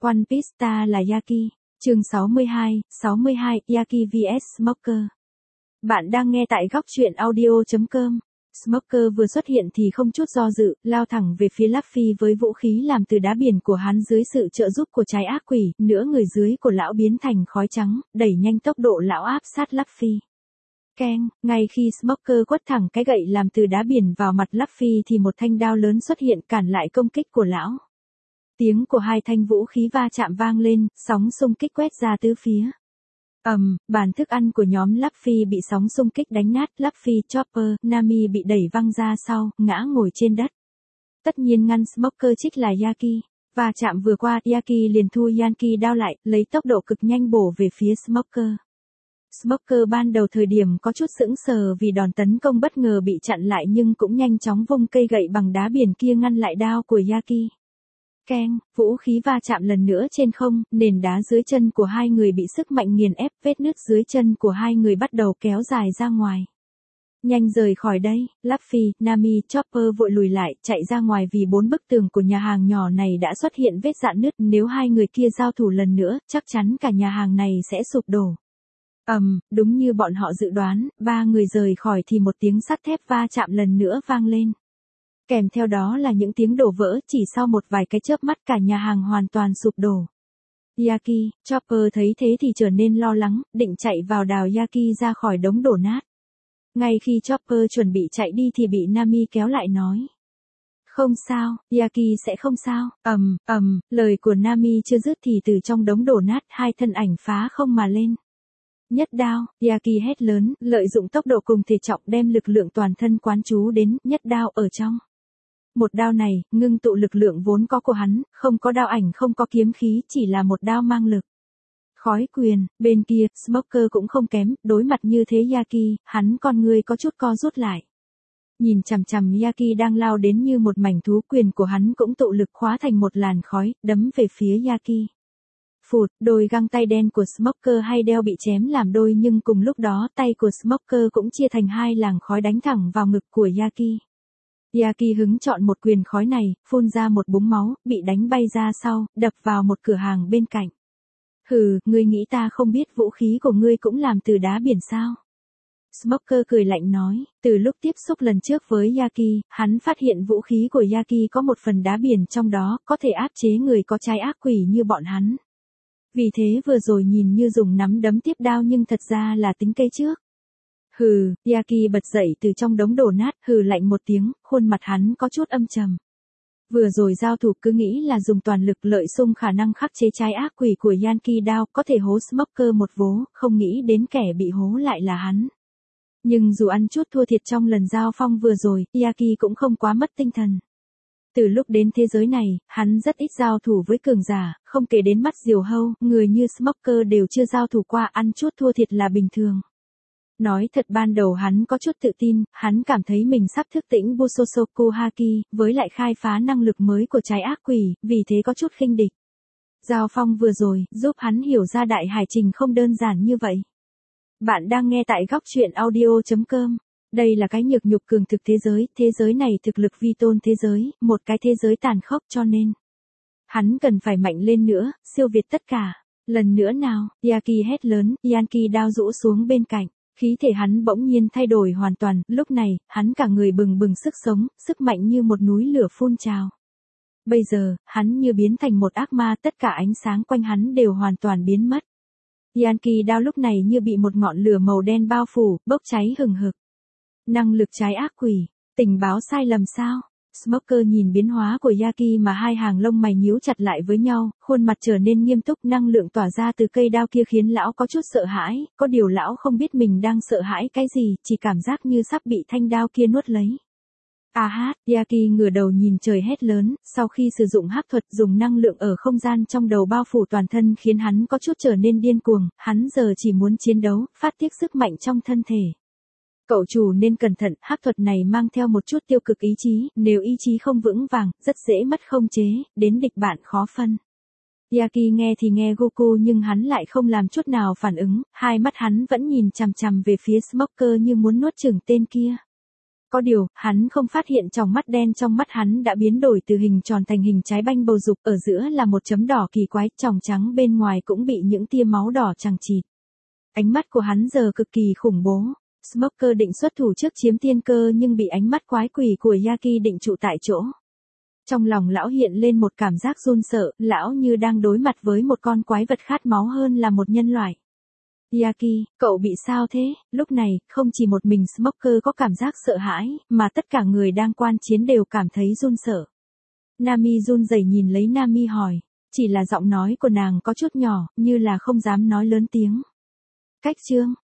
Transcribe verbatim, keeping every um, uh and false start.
One Piece Star là Yaki. Chương sáu mươi hai, sáu mươi hai, Yaki vs Smoker. Bạn đang nghe tại góc truyện audio chấm com. Smoker vừa xuất hiện thì không chút do dự, lao thẳng về phía Luffy với vũ khí làm từ đá biển của hắn dưới sự trợ giúp của trái ác quỷ, nửa người dưới của lão biến thành khói trắng, đẩy nhanh tốc độ lão áp sát Luffy. Keng, ngay khi Smoker quất thẳng cái gậy làm từ đá biển vào mặt Luffy thì một thanh đao lớn xuất hiện cản lại công kích của lão. Tiếng của hai thanh vũ khí va chạm vang lên, sóng xung kích quét ra tứ phía. Ầm, um, bàn thức ăn của nhóm Luffy bị sóng xung kích đánh nát, Luffy, Chopper, Nami bị đẩy văng ra sau, ngã ngồi trên đất. Tất nhiên ngăn Smoker trích là Yaki. Và chạm vừa qua, Yaki liền thu Yankee đao lại, lấy tốc độ cực nhanh bổ về phía Smoker. Smoker ban đầu thời điểm có chút sững sờ vì đòn tấn công bất ngờ bị chặn lại nhưng cũng nhanh chóng vung cây gậy bằng đá biển kia ngăn lại đao của Yaki. Keng, vũ khí va chạm lần nữa trên không, nền đá dưới chân của hai người bị sức mạnh nghiền ép, vết nứt dưới chân của hai người bắt đầu kéo dài ra ngoài. Nhanh rời khỏi đây, Luffy, Nami, Chopper vội lùi lại, chạy ra ngoài vì bốn bức tường của nhà hàng nhỏ này đã xuất hiện vết rạn nứt, nếu hai người kia giao thủ lần nữa, chắc chắn cả nhà hàng này sẽ sụp đổ. Ầm, um, đúng như bọn họ dự đoán, ba người rời khỏi thì một tiếng sắt thép va chạm lần nữa vang lên. Kèm theo đó là những tiếng đổ vỡ, chỉ sau một vài cái chớp mắt cả nhà hàng hoàn toàn sụp đổ. Yaki, Chopper thấy thế thì trở nên lo lắng, định chạy vào đào Yaki ra khỏi đống đổ nát. Ngay khi Chopper chuẩn bị chạy đi thì bị Nami kéo lại nói. Không sao, Yaki sẽ không sao. Ầm, um, ầm, um, lời của Nami chưa dứt thì từ trong đống đổ nát hai thân ảnh phá không mà lên. Nhất đao, Yaki hét lớn, lợi dụng tốc độ cùng thể trọng đem lực lượng toàn thân quán chú đến, nhất đao ở trong. Một đao này, ngưng tụ lực lượng vốn có của hắn, không có đao ảnh, không có kiếm khí, chỉ là một đao mang lực. Khói quyền, bên kia, Smoker cũng không kém, đối mặt như thế Yaki, hắn con người có chút co rút lại. Nhìn chằm chằm Yaki đang lao đến như một mảnh thú, quyền của hắn cũng tụ lực khóa thành một làn khói, đấm về phía Yaki. Phụt, đôi găng tay đen của Smoker hay đeo bị chém làm đôi nhưng cùng lúc đó tay của Smoker cũng chia thành hai làn khói đánh thẳng vào ngực của Yaki. Yaki hứng chọn một quyền khói này, phun ra một búng máu, bị đánh bay ra sau, đập vào một cửa hàng bên cạnh. Hừ, ngươi nghĩ ta không biết vũ khí của ngươi cũng làm từ đá biển sao? Smoker cười lạnh nói, từ lúc tiếp xúc lần trước với Yaki, hắn phát hiện vũ khí của Yaki có một phần đá biển trong đó, có thể áp chế người có trái ác quỷ như bọn hắn. Vì thế vừa rồi nhìn như dùng nắm đấm tiếp đao nhưng thật ra là tính cây trước. Hừ, Yaki bật dậy từ trong đống đổ nát, hừ lạnh một tiếng, khuôn mặt hắn có chút âm trầm. Vừa rồi giao thủ cứ nghĩ là dùng toàn lực lợi dụng khả năng khắc chế trái ác quỷ của Yankee đao, có thể hố Smoker một vố, không nghĩ đến kẻ bị hố lại là hắn. Nhưng dù ăn chút thua thiệt trong lần giao phong vừa rồi, Yaki cũng không quá mất tinh thần. Từ lúc đến thế giới này, hắn rất ít giao thủ với cường giả, không kể đến mắt diều hâu, người như Smoker đều chưa giao thủ qua, ăn chút thua thiệt là bình thường. Nói thật ban đầu hắn có chút tự tin, hắn cảm thấy mình sắp thức tỉnh Busosoku Haki, với lại khai phá năng lực mới của trái ác quỷ, vì thế có chút khinh địch. Giao phong vừa rồi, giúp hắn hiểu ra đại hải trình không đơn giản như vậy. Bạn đang nghe tại góc truyện audio chấm com. Đây là cái nhược nhục cường thực thế giới, thế giới này thực lực vi tôn thế giới, một cái thế giới tàn khốc cho nên. Hắn cần phải mạnh lên nữa, siêu việt tất cả. Lần nữa nào, Yaki hét lớn, Yankee đao rũ xuống bên cạnh. Khí thể hắn bỗng nhiên thay đổi hoàn toàn, lúc này, hắn cả người bừng bừng sức sống, sức mạnh như một núi lửa phun trào. Bây giờ, hắn như biến thành một ác ma, tất cả ánh sáng quanh hắn đều hoàn toàn biến mất. Yankee đao lúc này như bị một ngọn lửa màu đen bao phủ, bốc cháy hừng hực. Năng lực trái ác quỷ, tình báo sai lầm sao? Smoker nhìn biến hóa của Yaki mà hai hàng lông mày nhíu chặt lại với nhau, khuôn mặt trở nên nghiêm túc, năng lượng tỏa ra từ cây đao kia khiến lão có chút sợ hãi, có điều lão không biết mình đang sợ hãi cái gì, chỉ cảm giác như sắp bị thanh đao kia nuốt lấy. À hát, Yaki ngửa đầu nhìn trời hét lớn, sau khi sử dụng hắc thuật dùng năng lượng ở không gian trong đầu bao phủ toàn thân khiến hắn có chút trở nên điên cuồng, hắn giờ chỉ muốn chiến đấu, phát tiết sức mạnh trong thân thể. Cậu chủ nên cẩn thận, hắc thuật này mang theo một chút tiêu cực ý chí, nếu ý chí không vững vàng, rất dễ mất khống chế, đến địch bạn khó phân. Yaki nghe thì nghe Goku nhưng hắn lại không làm chút nào phản ứng, hai mắt hắn vẫn nhìn chằm chằm về phía Smoker như muốn nuốt chửng tên kia. Có điều, hắn không phát hiện tròng mắt đen trong mắt hắn đã biến đổi từ hình tròn thành hình trái banh bầu dục, ở giữa là một chấm đỏ kỳ quái, tròng trắng bên ngoài cũng bị những tia máu đỏ chằng chịt. Ánh mắt của hắn giờ cực kỳ khủng bố. Smoker định xuất thủ trước chiếm tiên cơ nhưng bị ánh mắt quái quỷ của Yaki định trụ tại chỗ. Trong lòng lão hiện lên một cảm giác run sợ, lão như đang đối mặt với một con quái vật khát máu hơn là một nhân loại. Yaki, cậu bị sao thế? Lúc này, không chỉ một mình Smoker có cảm giác sợ hãi, mà tất cả người đang quan chiến đều cảm thấy run sợ. Nami run rẩy nhìn lấy Nami hỏi, chỉ là giọng nói của nàng có chút nhỏ, như là không dám nói lớn tiếng. Cách chương,